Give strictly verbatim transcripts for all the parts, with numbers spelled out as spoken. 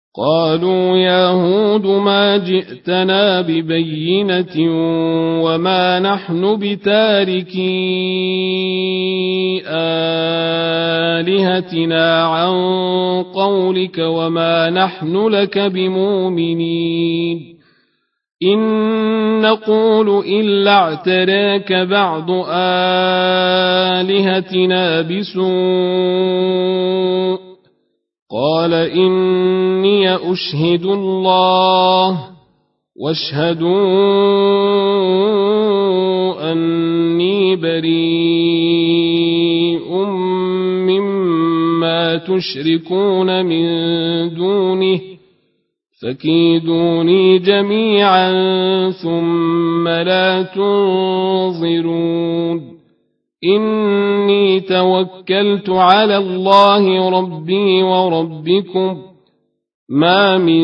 قالوا يا هود ما جئتنا ببينة وما نحن بتاركي آلهتنا عن قولك وما نحن لك بمؤمنين إن نقول إلا اعتراك بعض آلهتنا بسوء قال إني أشهد الله واشهدوا أني بريء مما تشركون من دونه فكيدوني جميعا ثم لا تنظرون إني توكلت على الله ربي وربكم ما من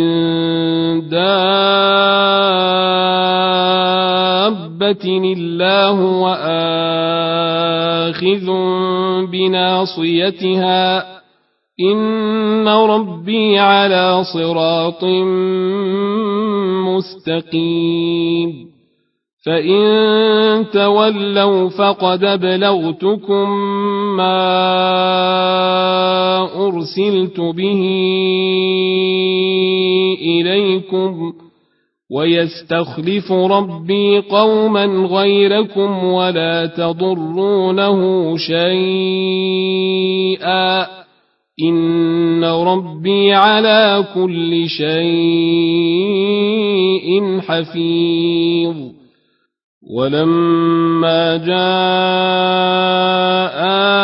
دابة إلا هو آخذ بناصيتها إن ربي على صراط مستقيم فإن تولوا فقد أبلغتكم ما أرسلت به إليكم ويستخلف ربي قوما غيركم ولا تضرونه شيئا إن ربي على كل شيء حفيظ ولما جاء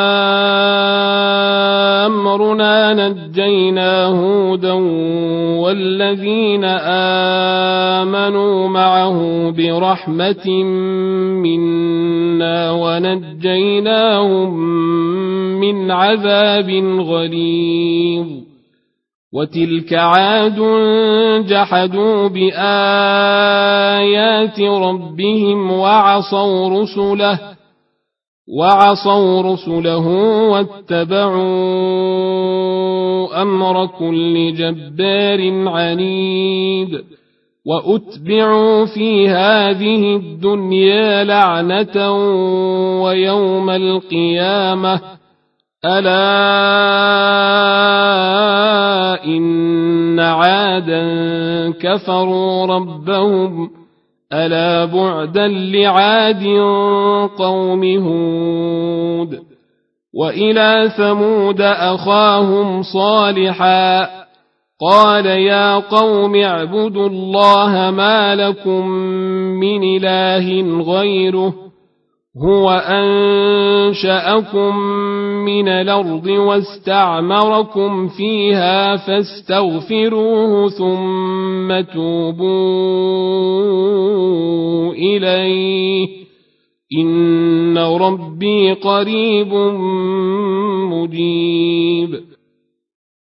أمرنا نجينا هودا والذين آمنوا معه برحمة منا ونجيناهم من عذاب غليظ وتلك عاد جحدوا بآيات ربهم وعصوا رسله وعصوا رسله واتبعوا أمر كل جبار عنيد وأتبعوا في هذه الدنيا لعنة ويوم القيامة ألا إن عادا كفروا ربهم ألا بعدا لعاد قوم هود وإلى ثمود أخاهم صالحا قال يا قوم اعبدوا الله ما لكم من إله غيره هو أنشأكم من الأرض واستعمركم فيها فاستغفروه ثم توبوا إليه إن ربي قريب مجيب